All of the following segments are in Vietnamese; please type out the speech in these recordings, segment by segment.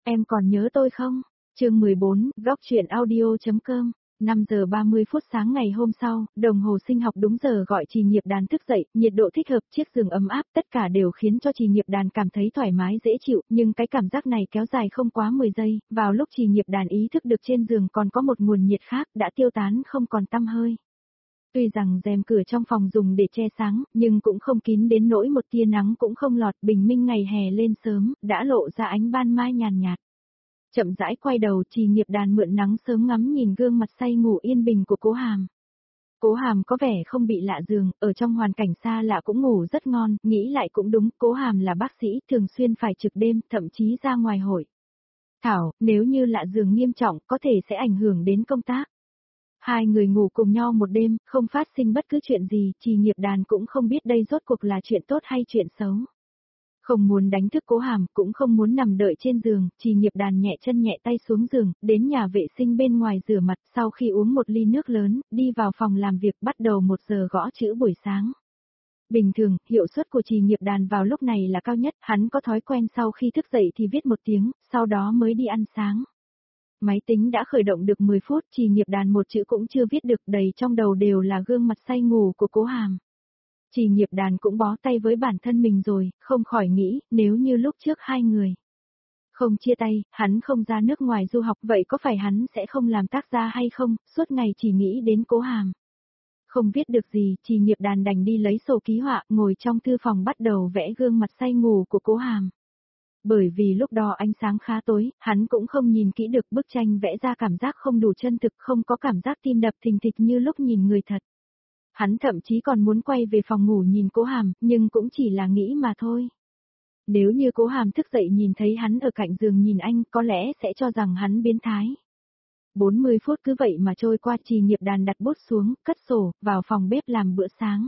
Em còn nhớ tôi không? Chương 14, góc truyện audio.com. 5 giờ 30 phút sáng ngày hôm sau, đồng hồ sinh học đúng giờ gọi Trì Nghiệp Đàn thức dậy, nhiệt độ thích hợp, chiếc giường ấm áp, tất cả đều khiến cho Trì Nghiệp Đàn cảm thấy thoải mái dễ chịu, nhưng cái cảm giác này kéo dài không quá 10 giây, vào lúc Trì Nghiệp Đàn ý thức được trên giường còn có một nguồn nhiệt khác đã tiêu tán không còn tăm hơi. Tuy rằng rèm cửa trong phòng dùng để che sáng, nhưng cũng không kín đến nỗi một tia nắng cũng không lọt, bình minh ngày hè lên sớm, đã lộ ra ánh ban mai nhàn nhạt. Chậm rãi quay đầu, Trì Nghiệp Đàn mượn nắng sớm ngắm nhìn gương mặt say ngủ yên bình của Cố Hàm. Cố Hàm có vẻ không bị lạ giường, ở trong hoàn cảnh xa lạ cũng ngủ rất ngon, nghĩ lại cũng đúng, Cố Hàm là bác sĩ, thường xuyên phải trực đêm, thậm chí ra ngoài hội thảo, nếu như lạ giường nghiêm trọng có thể sẽ ảnh hưởng đến công tác. Hai người ngủ cùng nhau một đêm, không phát sinh bất cứ chuyện gì, Trì Nghiệp Đàn cũng không biết đây rốt cuộc là chuyện tốt hay chuyện xấu. Không muốn đánh thức Cố Hàm, cũng không muốn nằm đợi trên giường, Trì Nghiệp Đàn nhẹ chân nhẹ tay xuống giường, đến nhà vệ sinh bên ngoài rửa mặt, sau khi uống một ly nước lớn, đi vào phòng làm việc bắt đầu 1 giờ gõ chữ buổi sáng. Bình thường, hiệu suất của Trì Nghiệp Đàn vào lúc này là cao nhất, hắn có thói quen sau khi thức dậy thì viết 1 tiếng, sau đó mới đi ăn sáng. Máy tính đã khởi động được 10 phút, Trì Nghiệp Đàn một chữ cũng chưa viết được, đầy trong đầu đều là gương mặt say ngủ của Cố Hàm. Trì Nghiệp Đàn cũng bó tay với bản thân mình rồi, không khỏi nghĩ, nếu như lúc trước hai người không chia tay, hắn không ra nước ngoài du học, vậy có phải hắn sẽ không làm tác gia hay không, suốt ngày chỉ nghĩ đến Cố Hàm. Không viết được gì, Trì Nghiệp Đàn đành đi lấy sổ ký họa, ngồi trong thư phòng bắt đầu vẽ gương mặt say ngủ của Cố Hàm. Bởi vì lúc đó ánh sáng khá tối, hắn cũng không nhìn kỹ được, bức tranh vẽ ra cảm giác không đủ chân thực, không có cảm giác tim đập thình thịch như lúc nhìn người thật. Hắn thậm chí còn muốn quay về phòng ngủ nhìn Cố Hàm, nhưng cũng chỉ là nghĩ mà thôi. Nếu như Cố Hàm thức dậy nhìn thấy hắn ở cạnh giường nhìn anh, có lẽ sẽ cho rằng hắn biến thái. 40 phút cứ vậy mà trôi qua, Trì Nghiệp Đàn đặt bút xuống, cất sổ, vào phòng bếp làm bữa sáng.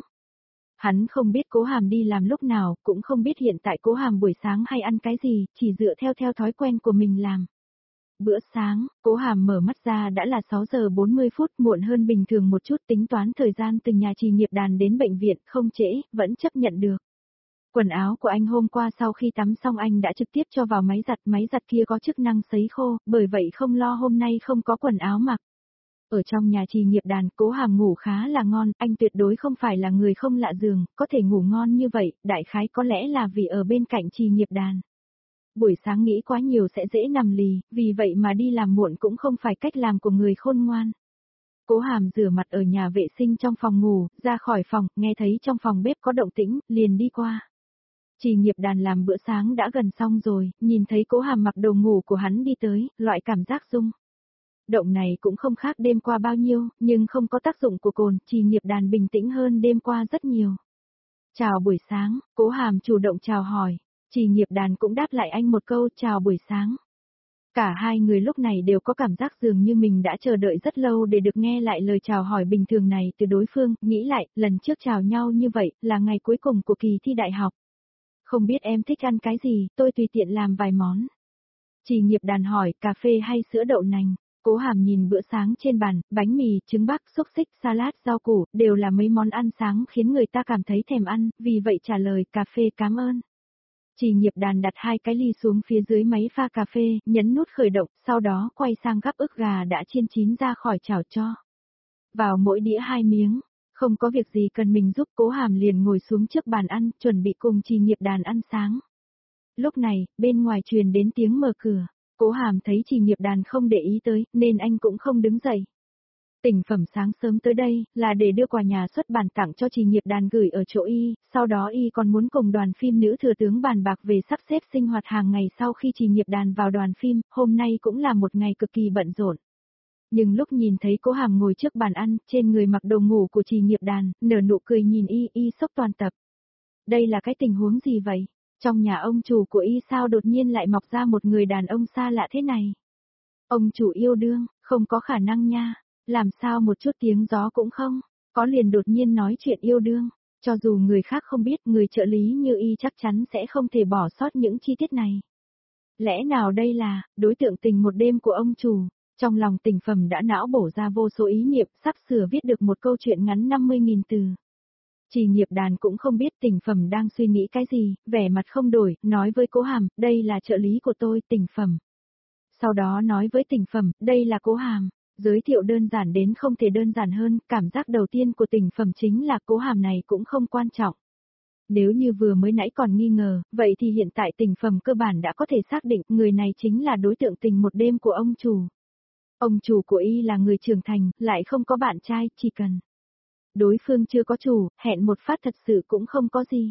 Hắn không biết Cố Hàm đi làm lúc nào, cũng không biết hiện tại Cố Hàm buổi sáng hay ăn cái gì, chỉ dựa theo thói quen của mình làm. Bữa sáng, Cố Hàm mở mắt ra đã là 6 giờ 40 phút, muộn hơn bình thường một chút, tính toán thời gian từ nhà Trì Nghiệp Đàn đến bệnh viện, không trễ, vẫn chấp nhận được. Quần áo của anh hôm qua sau khi tắm xong anh đã trực tiếp cho vào máy giặt kia có chức năng sấy khô, bởi vậy không lo hôm nay không có quần áo mặc. Ở trong nhà Trì Nghiệp Đàn, Cố Hàm ngủ khá là ngon, anh tuyệt đối không phải là người không lạ giường, có thể ngủ ngon như vậy, đại khái có lẽ là vì ở bên cạnh Trì Nghiệp Đàn. Buổi sáng nghĩ quá nhiều sẽ dễ nằm lì, vì vậy mà đi làm muộn cũng không phải cách làm của người khôn ngoan. Cố Hàm rửa mặt ở nhà vệ sinh trong phòng ngủ, ra khỏi phòng, nghe thấy trong phòng bếp có động tĩnh, liền đi qua. Trì Nghiệp Đàn làm bữa sáng đã gần xong rồi, nhìn thấy Cố Hàm mặc đồ ngủ của hắn đi tới, loại cảm giác rung động này cũng không khác đêm qua bao nhiêu, nhưng không có tác dụng của cồn, Trì Nghiệp Đàn bình tĩnh hơn đêm qua rất nhiều. Chào buổi sáng, Cố Hàm chủ động chào hỏi, Trì Nghiệp Đàn cũng đáp lại anh một câu chào buổi sáng. Cả hai người lúc này đều có cảm giác dường như mình đã chờ đợi rất lâu để được nghe lại lời chào hỏi bình thường này từ đối phương, nghĩ lại, lần trước chào nhau như vậy, là ngày cuối cùng của kỳ thi đại học. Không biết em thích ăn cái gì, tôi tùy tiện làm vài món. Trì Nghiệp Đàn hỏi, cà phê hay sữa đậu nành? Cố Hàm nhìn bữa sáng trên bàn, bánh mì, trứng bắc, xúc xích, salad, rau củ, đều là mấy món ăn sáng khiến người ta cảm thấy thèm ăn, vì vậy trả lời, cà phê cảm ơn. Trì Nghiệp Đàn đặt 2 cái ly xuống phía dưới máy pha cà phê, nhấn nút khởi động, sau đó quay sang gắp ức gà đã chiên chín ra khỏi chảo cho vào mỗi đĩa 2 miếng. Không có việc gì cần mình giúp, Cố Hàm liền ngồi xuống trước bàn ăn, chuẩn bị cùng Trì Nghiệp Đàn ăn sáng. Lúc này, bên ngoài truyền đến tiếng mở cửa. Cố Hàm thấy Trì Nghiệp Đàn không để ý tới, nên anh cũng không đứng dậy. Tỉnh phẩm sáng sớm tới đây, là để đưa quà nhà xuất bản tặng cho Trì Nghiệp Đàn gửi ở chỗ y, sau đó y còn muốn cùng đoàn phim Nữ Thừa Tướng bàn bạc về sắp xếp sinh hoạt hàng ngày sau khi Trì Nghiệp Đàn vào đoàn phim, hôm nay cũng là một ngày cực kỳ bận rộn. Nhưng lúc nhìn thấy Cố Hàm ngồi trước bàn ăn, trên người mặc đồ ngủ của Trì Nghiệp Đàn, nở nụ cười nhìn y sốc toàn tập. Đây là cái tình huống gì vậy? Trong nhà ông chủ của y sao đột nhiên lại mọc ra một người đàn ông xa lạ thế này? Ông chủ yêu đương, không có khả năng nha, làm sao một chút tiếng gió cũng không, có liền đột nhiên nói chuyện yêu đương, cho dù người khác không biết, người trợ lý như y chắc chắn sẽ không thể bỏ sót những chi tiết này. Lẽ nào đây là đối tượng tình một đêm của ông chủ? Trong lòng Tỉnh Phẩm đã não bổ ra vô số ý niệm, sắp sửa viết được một câu chuyện ngắn 50.000 từ. Trì Nghiệp Đàn cũng không biết Tỉnh Phẩm đang suy nghĩ cái gì, vẻ mặt không đổi, nói với Cố Hàm, đây là trợ lý của tôi, Tỉnh Phẩm. Sau đó nói với Tỉnh Phẩm, đây là Cố Hàm. Giới thiệu đơn giản đến không thể đơn giản hơn, cảm giác đầu tiên của Tỉnh Phẩm chính là Cố Hàm này cũng không quan trọng. Nếu như vừa mới nãy còn nghi ngờ, vậy thì hiện tại Tỉnh Phẩm cơ bản đã có thể xác định người này chính là đối tượng tình một đêm của ông chủ. Ông chủ của y là người trưởng thành, lại không có bạn trai, chỉ cần đối phương chưa có chủ, hẹn một phát thật sự cũng không có gì.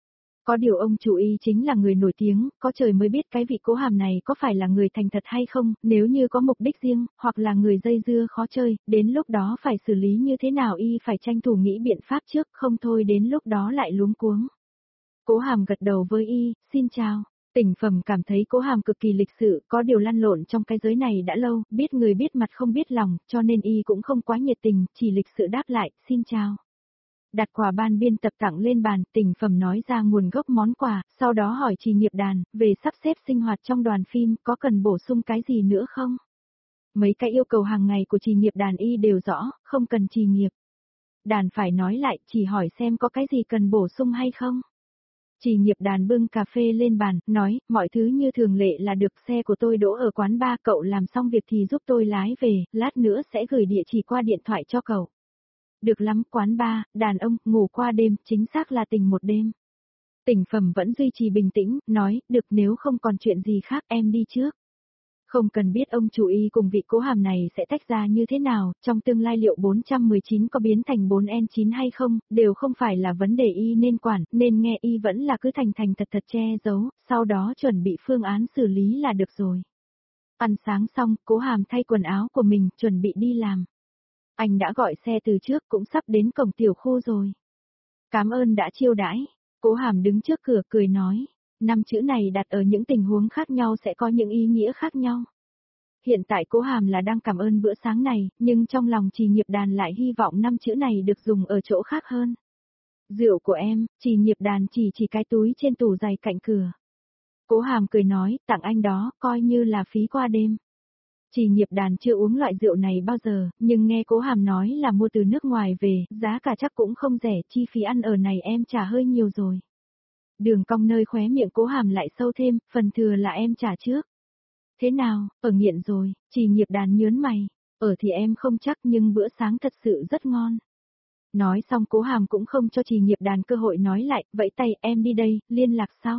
Có điều ông chủ y chính là người nổi tiếng, có trời mới biết cái vị Cố Hàm này có phải là người thành thật hay không, nếu như có mục đích riêng, hoặc là người dây dưa khó chơi, đến lúc đó phải xử lý như thế nào y phải tranh thủ nghĩ biện pháp trước, không thôi đến lúc đó lại luống cuống. Cố Hàm gật đầu với y, xin chào. Tỉnh Phẩm cảm thấy Cố Hàm cực kỳ lịch sự, có điều lăn lộn trong cái giới này đã lâu, biết người biết mặt không biết lòng, cho nên y cũng không quá nhiệt tình, chỉ lịch sự đáp lại, xin chào. Đặt quà ban biên tập tặng lên bàn, Tỉnh Phẩm nói ra nguồn gốc món quà, sau đó hỏi Trì Nghiệp Đàn, về sắp xếp sinh hoạt trong đoàn phim, có cần bổ sung cái gì nữa không? Mấy cái yêu cầu hàng ngày của Trì Nghiệp Đàn y đều rõ, không cần Trì Nghiệp Đàn phải nói lại, chỉ hỏi xem có cái gì cần bổ sung hay không. Trì Nghiệp Đàn bưng cà phê lên bàn, nói, mọi thứ như thường lệ là được, xe của tôi đỗ ở quán bar, cậu làm xong việc thì giúp tôi lái về, lát nữa sẽ gửi địa chỉ qua điện thoại cho cậu. Được lắm, quán bar, đàn ông, ngủ qua đêm, chính xác là tình một đêm. Tỉnh Phẩm vẫn duy trì bình tĩnh, nói, được nếu không còn chuyện gì khác em đi trước. Không cần biết ông chủ y cùng vị Cố Hàm này sẽ tách ra như thế nào, trong tương lai liệu 419 có biến thành 4N9 hay không, đều không phải là vấn đề y nên quản, nên nghe y vẫn là cứ thành thành thật thật che giấu, sau đó chuẩn bị phương án xử lý là được rồi. Ăn sáng xong, Cố Hàm thay quần áo của mình, chuẩn bị đi làm. Anh đã gọi xe từ trước, cũng sắp đến cổng tiểu khu rồi. Cảm ơn đã chiêu đãi. Cố Hàm đứng trước cửa cười nói. 5 chữ này đặt ở những tình huống khác nhau sẽ có những ý nghĩa khác nhau. Hiện tại Cố Hàm là đang cảm ơn bữa sáng này, nhưng trong lòng Trì Nghiệp Đàn lại hy vọng 5 chữ này được dùng ở chỗ khác hơn. Rượu của em, Trì Nghiệp Đàn chỉ cái túi trên tủ giày cạnh cửa. Cố Hàm cười nói, tặng anh đó, coi như là phí qua đêm. Trì Nghiệp Đàn chưa uống loại rượu này bao giờ, nhưng nghe Cố Hàm nói là mua từ nước ngoài về, giá cả chắc cũng không rẻ, chi phí ăn ở này em trả hơi nhiều rồi. Đường cong nơi khóe miệng Cố Hàm lại sâu thêm, phần thừa là em trả trước. Thế nào, ở nghiện rồi, Trì Nghiệp Đàn nhớn mày, ở thì em không chắc nhưng bữa sáng thật sự rất ngon. Nói xong Cố Hàm cũng không cho Trì Nghiệp Đàn cơ hội nói lại, vẫy tay em đi đây, liên lạc sau.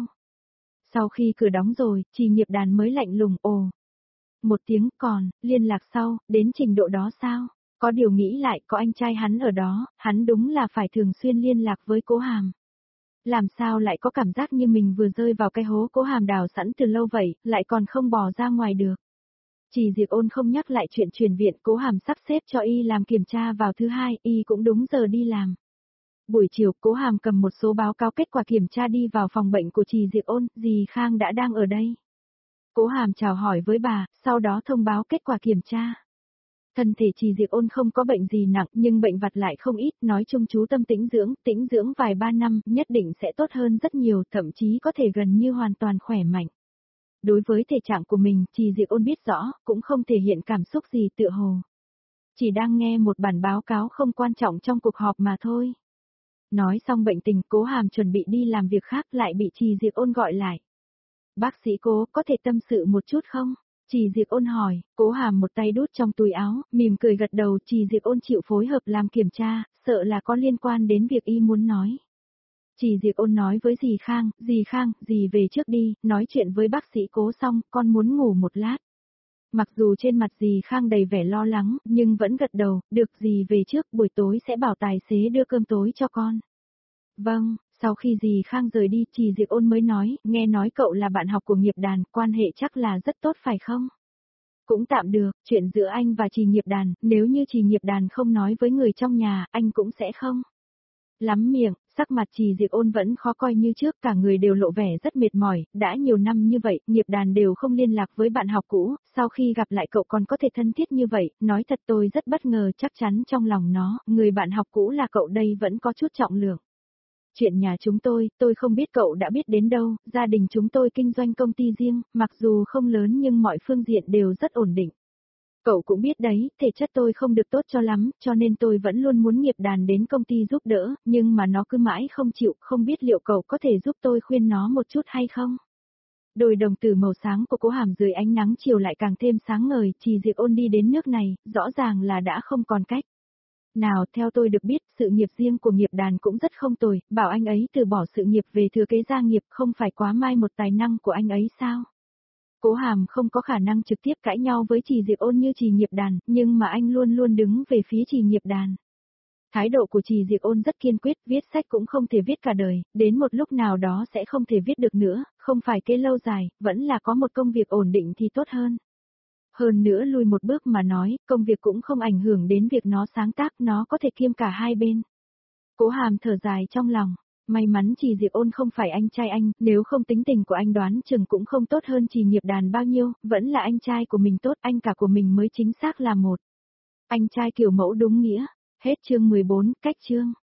Sau khi cửa đóng rồi, Trì Nghiệp Đàn mới lạnh lùng, ồ. Một tiếng còn, liên lạc sau, đến trình độ đó sao? Có điều nghĩ lại, có anh trai hắn ở đó, hắn đúng là phải thường xuyên liên lạc với Cố Hàm. Làm sao lại có cảm giác như mình vừa rơi vào cái hố Cố Hàm đào sẵn từ lâu vậy, lại còn không bò ra ngoài được. Chỉ Diệp Ôn không nhắc lại chuyện chuyển viện, Cố Hàm sắp xếp cho y làm kiểm tra vào thứ hai, y cũng đúng giờ đi làm. Buổi chiều, Cố Hàm cầm một số báo cáo kết quả kiểm tra đi vào phòng bệnh của Trì Diệp Ôn, dì Khang đã đang ở đây. Cố Hàm chào hỏi với bà, sau đó thông báo kết quả kiểm tra. Thân thể Trì Diệp Ôn không có bệnh gì nặng nhưng bệnh vặt lại không ít, nói chung chú tâm tĩnh dưỡng vài ba năm, nhất định sẽ tốt hơn rất nhiều, thậm chí có thể gần như hoàn toàn khỏe mạnh. Đối với thể trạng của mình, Trì Diệp Ôn biết rõ, cũng không thể hiện cảm xúc gì tựa hồ. Chỉ đang nghe một bản báo cáo không quan trọng trong cuộc họp mà thôi. Nói xong bệnh tình, Cố Hàm chuẩn bị đi làm việc khác lại bị Trì Diệp Ôn gọi lại. Bác sĩ Cố, có thể tâm sự một chút không? Trì Diệp Ôn hỏi, Cố Hàm một tay đút trong túi áo, mỉm cười gật đầu, Trì Diệp Ôn chịu phối hợp làm kiểm tra, sợ là có liên quan đến việc y muốn nói. Trì Diệp Ôn nói với dì Khang, dì về trước đi, nói chuyện với bác sĩ Cố xong, con muốn ngủ một lát. Mặc dù trên mặt dì Khang đầy vẻ lo lắng, nhưng vẫn gật đầu, được dì về trước, buổi tối sẽ bảo tài xế đưa cơm tối cho con. Vâng. Sau khi dì Khang rời đi, Trì Diệp Ôn mới nói, nghe nói cậu là bạn học của Nghiệp Đàn, quan hệ chắc là rất tốt phải không? Cũng tạm được, chuyện giữa anh và Trì Nghiệp Đàn, nếu như Trì Nghiệp Đàn không nói với người trong nhà, anh cũng sẽ không. Lắm miệng, sắc mặt Trì Diệp Ôn vẫn khó coi như trước, cả người đều lộ vẻ rất mệt mỏi, đã nhiều năm như vậy, Nghiệp Đàn đều không liên lạc với bạn học cũ, sau khi gặp lại cậu còn có thể thân thiết như vậy, nói thật tôi rất bất ngờ, chắc chắn trong lòng nó, người bạn học cũ là cậu đây vẫn có chút trọng lượng. Chuyện nhà chúng tôi không biết cậu đã biết đến đâu, gia đình chúng tôi kinh doanh công ty riêng, mặc dù không lớn nhưng mọi phương diện đều rất ổn định. Cậu cũng biết đấy, thể chất tôi không được tốt cho lắm, cho nên tôi vẫn luôn muốn Nghiệp Đàn đến công ty giúp đỡ, nhưng mà nó cứ mãi không chịu, không biết liệu cậu có thể giúp tôi khuyên nó một chút hay không? Đôi đồng tử màu sáng của Cố Hàm dưới ánh nắng chiều lại càng thêm sáng ngời, Trì Diệp Ôn đi đến nước này, rõ ràng là đã không còn cách. Nào, theo tôi được biết, sự nghiệp riêng của nghiệp đàn cũng rất không tồi, bảo anh ấy từ bỏ sự nghiệp về thừa kế gia nghiệp không phải quá mai một tài năng của anh ấy sao? Cố Hàm không có khả năng trực tiếp cãi nhau với Trì Diệp Ôn như Trì Nghiệp Đàn, nhưng mà anh luôn luôn đứng về phía Trì Nghiệp Đàn. Thái độ của Trì Diệp Ôn rất kiên quyết, viết sách cũng không thể viết cả đời, đến một lúc nào đó sẽ không thể viết được nữa, không phải kế lâu dài, vẫn là có một công việc ổn định thì tốt hơn. Hơn nữa lui một bước mà nói, công việc cũng không ảnh hưởng đến việc nó sáng tác, nó có thể kiêm cả hai bên. Cố Hàm thở dài trong lòng, may mắn Trì Diệp Ôn không phải anh trai anh, nếu không tính tình của anh đoán chừng cũng không tốt hơn Trì Nghiệp Đàn bao nhiêu, vẫn là anh trai của mình tốt, anh cả của mình mới chính xác là một. Anh trai kiểu mẫu đúng nghĩa. Hết chương 14, cách chương.